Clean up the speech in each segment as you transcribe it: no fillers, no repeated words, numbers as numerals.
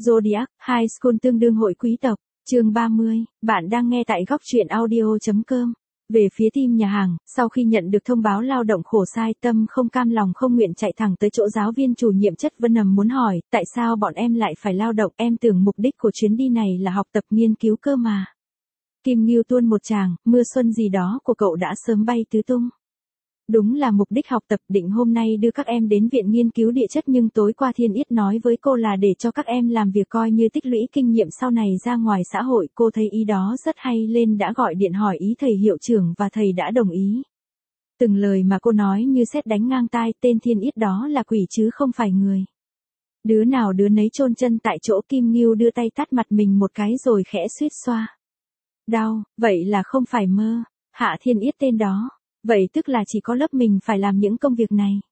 Zodiac, High School tương đương hội quý tộc, chương 30, bạn đang nghe tại góc truyện audio.com. Về phía team nhà hàng, sau khi nhận được thông báo lao động khổ sai, Tâm không cam lòng không nguyện chạy thẳng tới chỗ giáo viên chủ nhiệm chất vấn muốn hỏi, tại sao bọn em lại phải lao động, em tưởng mục đích của chuyến đi này là học tập nghiên cứu cơ mà. Kim Ngưu tuôn một tràng, mưa xuân gì đó của cậu đã sớm bay tứ tung. Đúng là mục đích học tập, định hôm nay đưa các em đến viện nghiên cứu địa chất, nhưng tối qua Thiên Yết nói với cô là để cho các em làm việc coi như tích lũy kinh nghiệm sau này ra ngoài xã hội. Cô thấy ý đó rất hay nên đã gọi điện hỏi ý thầy hiệu trưởng và thầy đã đồng ý. Từng lời mà cô nói như sét đánh ngang tai, tên Thiên Yết đó là quỷ chứ không phải người. Đứa nào đứa nấy chôn chân tại chỗ. Kim Ngưu đưa tay tát mặt mình một cái rồi khẽ suýt xoa. Đau, vậy là không phải mơ. Hạ Thiên Yết tên đó. Vậy tức là chỉ có lớp mình phải làm những công việc này.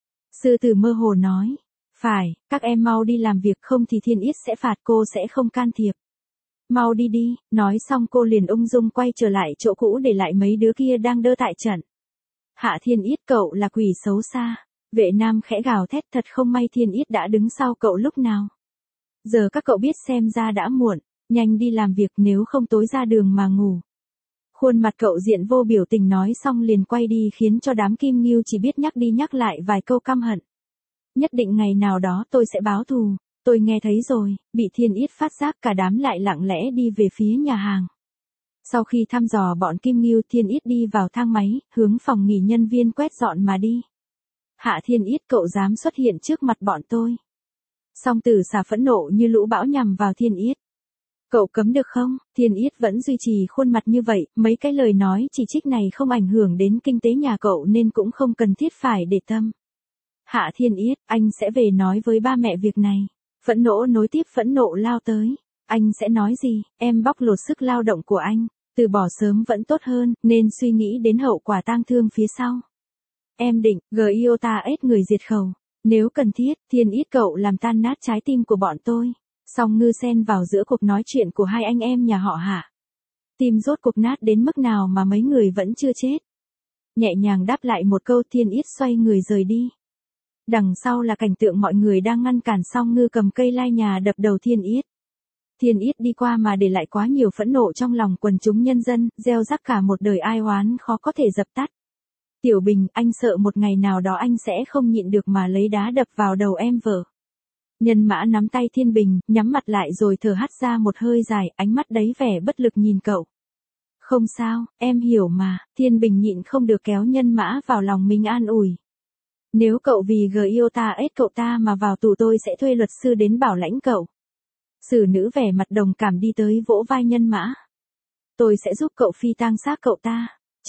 Sư tử mơ hồ nói. Phải, các em mau đi làm việc, không thì Thiên Yết sẽ phạt, cô sẽ không can thiệp. Mau đi đi, nói xong cô liền ung dung quay trở lại chỗ cũ để lại mấy đứa kia đang đơ tại trận. Hạ Thiên Yết, cậu là quỷ xấu xa. Vệ Nam khẽ gào thét, thật không may Thiên Yết đã đứng sau cậu lúc nào. Giờ các cậu biết xem ra đã muộn, nhanh đi làm việc nếu không tối ra đường mà ngủ. Khuôn mặt cậu diện vô biểu tình nói xong liền quay đi, khiến cho đám Kim Ngưu chỉ biết nhắc đi nhắc lại vài câu căm hận. Nhất định ngày nào đó tôi sẽ báo thù, tôi nghe thấy rồi. Bị Thiên Yết phát giác, cả đám lại lặng lẽ đi về phía nhà hàng. Sau khi thăm dò bọn Kim Ngưu, Thiên Yết đi vào thang máy, hướng phòng nghỉ nhân viên quét dọn mà đi. Hạ Thiên Yết, cậu dám xuất hiện trước mặt bọn tôi. Song Tử Xà phẫn nộ như lũ bão nhằm vào Thiên Yết. Cậu cấm được không? Thiên Yết vẫn duy trì khuôn mặt như vậy, mấy cái lời nói chỉ trích này không ảnh hưởng đến kinh tế nhà cậu nên cũng không cần thiết phải để tâm. Hạ Thiên Yết, anh sẽ về nói với ba mẹ việc này. Phẫn nộ nối tiếp phẫn nộ lao tới. Anh sẽ nói gì? Em bóc lột sức lao động của anh, từ bỏ sớm vẫn tốt hơn, nên suy nghĩ đến hậu quả tang thương phía sau. Em định, Giota ết người diệt khẩu. Nếu cần thiết, Thiên Yết, cậu làm tan nát trái tim của bọn tôi. Song Ngư xen vào giữa cuộc nói chuyện của hai anh em nhà họ Hạ. Tim rốt cuộc nát đến mức nào mà mấy người vẫn chưa chết. Nhẹ nhàng đáp lại một câu, Thiên Yết xoay người rời đi. Đằng sau là cảnh tượng mọi người đang ngăn cản Song Ngư cầm cây lai nhà đập đầu Thiên Yết. Thiên Yết đi qua mà để lại quá nhiều phẫn nộ trong lòng quần chúng nhân dân, gieo rắc cả một đời ai oán khó có thể dập tắt. Tiểu Bình, anh sợ một ngày nào đó anh sẽ không nhịn được mà lấy đá đập vào đầu em vợ. Nhân Mã nắm tay Thiên Bình, nhắm mặt lại rồi thở hắt ra một hơi dài, ánh mắt đầy vẻ bất lực nhìn cậu. Không sao, em hiểu mà. Thiên Bình nhịn không được kéo Nhân Mã vào lòng mình an ủi. Nếu cậu vì Giota ết cậu ta mà vào tù, tôi sẽ thuê luật sư đến bảo lãnh cậu. Xử nữ vẻ mặt đồng cảm đi tới vỗ vai Nhân Mã. Tôi sẽ giúp cậu phi tang xác cậu ta.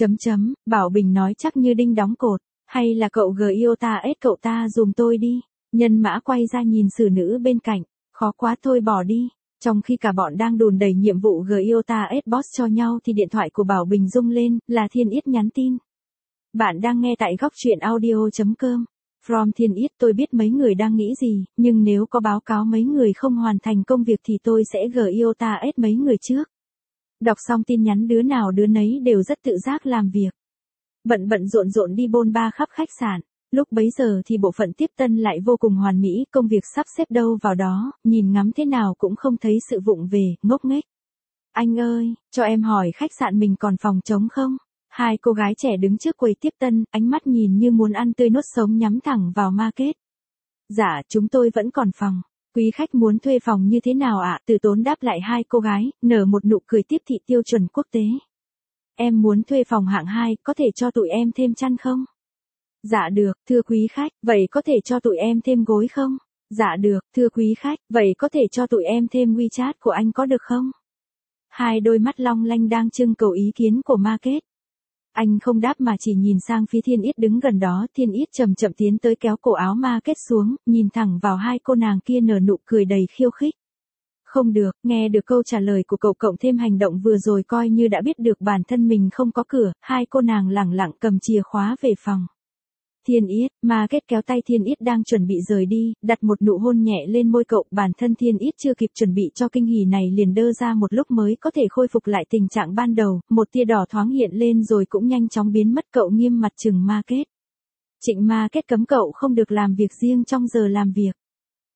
Bảo Bình nói chắc như đinh đóng cột. Hay là cậu Giota ết cậu ta dùm tôi đi. Nhân Mã quay ra nhìn xử nữ bên cạnh. Khó quá, thôi bỏ đi. Trong khi cả bọn đang đùn đẩy nhiệm vụ Giota ết boss cho nhau thì điện thoại của Bảo Bình rung lên, là Thiên Yết nhắn tin. Bạn đang nghe tại góc truyện audio.com. From Thiên Yết, tôi biết mấy người đang nghĩ gì, nhưng nếu có báo cáo mấy người không hoàn thành công việc thì tôi sẽ Giota ết mấy người trước. Đọc xong tin nhắn, đứa nào đứa nấy đều rất tự giác làm việc. Bận rộn đi bôn ba khắp khách sạn. Lúc bấy giờ thì bộ phận tiếp tân lại vô cùng hoàn mỹ, công việc sắp xếp đâu vào đó, nhìn ngắm thế nào cũng không thấy sự vụng về, ngốc nghếch. Anh ơi, cho em hỏi khách sạn mình còn phòng trống không? Hai cô gái trẻ đứng trước quầy tiếp tân, ánh mắt nhìn như muốn ăn tươi nuốt sống nhắm thẳng vào market. Dạ, chúng tôi vẫn còn phòng. Quý khách muốn thuê phòng như thế nào ạ? Từ Tốn đáp lại hai cô gái, nở một nụ cười tiếp thị tiêu chuẩn quốc tế. Em muốn thuê phòng hạng 2, có thể cho tụi em thêm chăn không? Dạ được, thưa quý khách, vậy có thể cho tụi em thêm gối không? Dạ được, thưa quý khách, vậy có thể cho tụi em thêm WeChat của anh có được không? Hai đôi mắt long lanh đang trưng cầu ý kiến của market. Anh không đáp mà chỉ nhìn sang phía Thiên Yết đứng gần đó. Thiên Yết chậm chậm tiến tới kéo cổ áo market xuống, nhìn thẳng vào hai cô nàng kia nở nụ cười đầy khiêu khích. Không được, nghe được câu trả lời của cậu cộng thêm hành động vừa rồi coi như đã biết được bản thân mình không có cửa, hai cô nàng lẳng lặng cầm chìa khóa về phòng. Thiên Yết, market kéo tay Thiên Yết đang chuẩn bị rời đi, đặt một nụ hôn nhẹ lên môi cậu. Bản thân Thiên Yết chưa kịp chuẩn bị cho kinh hỉ này liền đơ ra một lúc mới có thể khôi phục lại tình trạng ban đầu, một tia đỏ thoáng hiện lên rồi cũng nhanh chóng biến mất. Cậu nghiêm mặt chừng market. Trịnh market cấm cậu không được làm việc riêng trong giờ làm việc.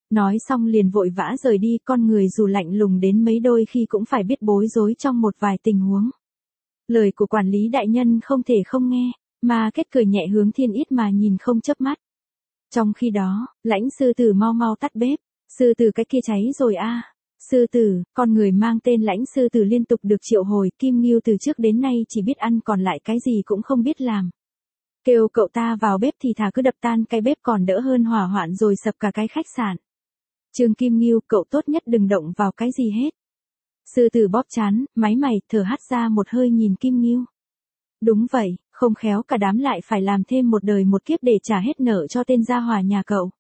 Nói xong liền vội vã rời đi, con người dù lạnh lùng đến mấy đôi khi cũng phải biết bối rối trong một vài tình huống. Lời của quản lý đại nhân không thể không nghe, mà kết cười nhẹ hướng Thiên Ít mà nhìn không chớp mắt. Trong khi đó, Lãnh sư tử mau mau tắt bếp, sư tử cái kia cháy rồi a. Sư tử, con người mang tên Lãnh sư tử liên tục được triệu hồi, Kim Ngưu từ trước đến nay chỉ biết ăn còn lại cái gì cũng không biết làm. Kêu cậu ta vào bếp thì thà cứ đập tan cái bếp còn đỡ hơn hỏa hoạn rồi sập cả cái khách sạn. Trương Kim Ngưu, cậu tốt nhất đừng động vào cái gì hết. Sư tử bóp chán, máy mày, thở hắt ra một hơi nhìn Kim Ngưu. Đúng vậy, không khéo cả đám lại phải làm thêm một đời một kiếp để trả hết nợ cho tên gia hỏa nhà cậu.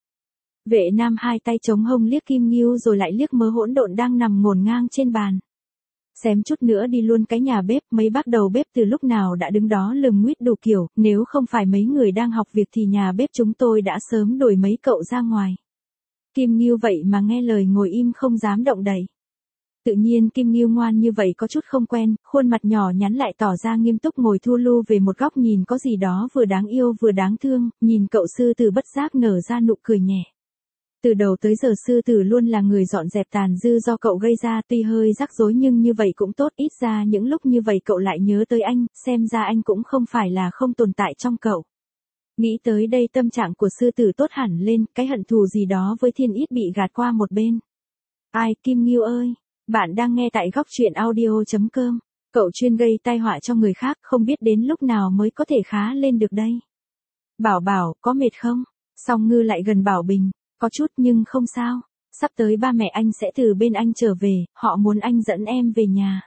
Vệ Nam hai tay chống hông liếc Kim Ngưu rồi lại liếc mớ hỗn độn đang nằm ngổn ngang trên bàn. Xém chút nữa đi luôn cái nhà bếp, mấy bác đầu bếp từ lúc nào đã đứng đó lườm nguýt đủ kiểu, nếu không phải mấy người đang học việc thì nhà bếp chúng tôi đã sớm đuổi mấy cậu ra ngoài. Kim Ngưu vậy mà nghe lời ngồi im không dám động đậy. Tự nhiên Kim Ngưu ngoan như vậy có chút không quen, khuôn mặt nhỏ nhắn lại tỏ ra nghiêm túc ngồi thu lu về một góc nhìn có gì đó vừa đáng yêu vừa đáng thương, nhìn cậu sư tử bất giác nở ra nụ cười nhẹ. Từ đầu tới giờ sư tử luôn là người dọn dẹp tàn dư do cậu gây ra, tuy hơi rắc rối nhưng như vậy cũng tốt, ít ra những lúc như vậy cậu lại nhớ tới anh, xem ra anh cũng không phải là không tồn tại trong cậu. Nghĩ tới đây tâm trạng của sư tử tốt hẳn lên, cái hận thù gì đó với Thiên Ít bị gạt qua một bên. Ai, Kim Ngưu ơi, bạn đang nghe tại góc truyện audio.com. Cậu chuyên gây tai họa cho người khác, không biết đến lúc nào mới có thể khá lên được đây. Bảo Bảo, có mệt không? Song Ngư lại gần Bảo Bình, có chút nhưng không sao. Sắp tới ba mẹ anh sẽ từ bên anh trở về, họ muốn anh dẫn em về nhà.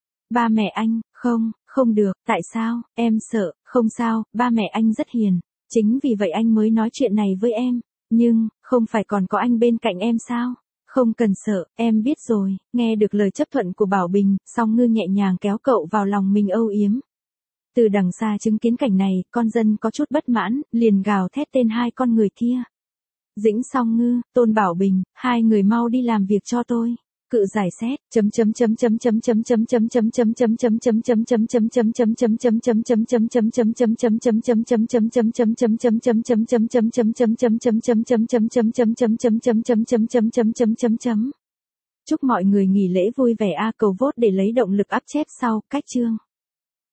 Ba mẹ anh, không được, tại sao, em sợ, không sao, ba mẹ anh rất hiền. Chính vì vậy anh mới nói chuyện này với em, nhưng, không phải còn có anh bên cạnh em sao? Không cần sợ, em biết rồi. Nghe được lời chấp thuận của Bảo Bình, Song Ngư nhẹ nhàng kéo cậu vào lòng mình âu yếm. Từ đằng xa chứng kiến cảnh này, con dân có chút bất mãn, liền gào thét tên hai con người kia. Dĩnh Song Ngư, Tôn Bảo Bình, hai người mau đi làm việc cho tôi. Cự giải xét, Chúc mọi người nghỉ lễ vui vẻ a, cầu vote để lấy động lực up chép sau, cách chương.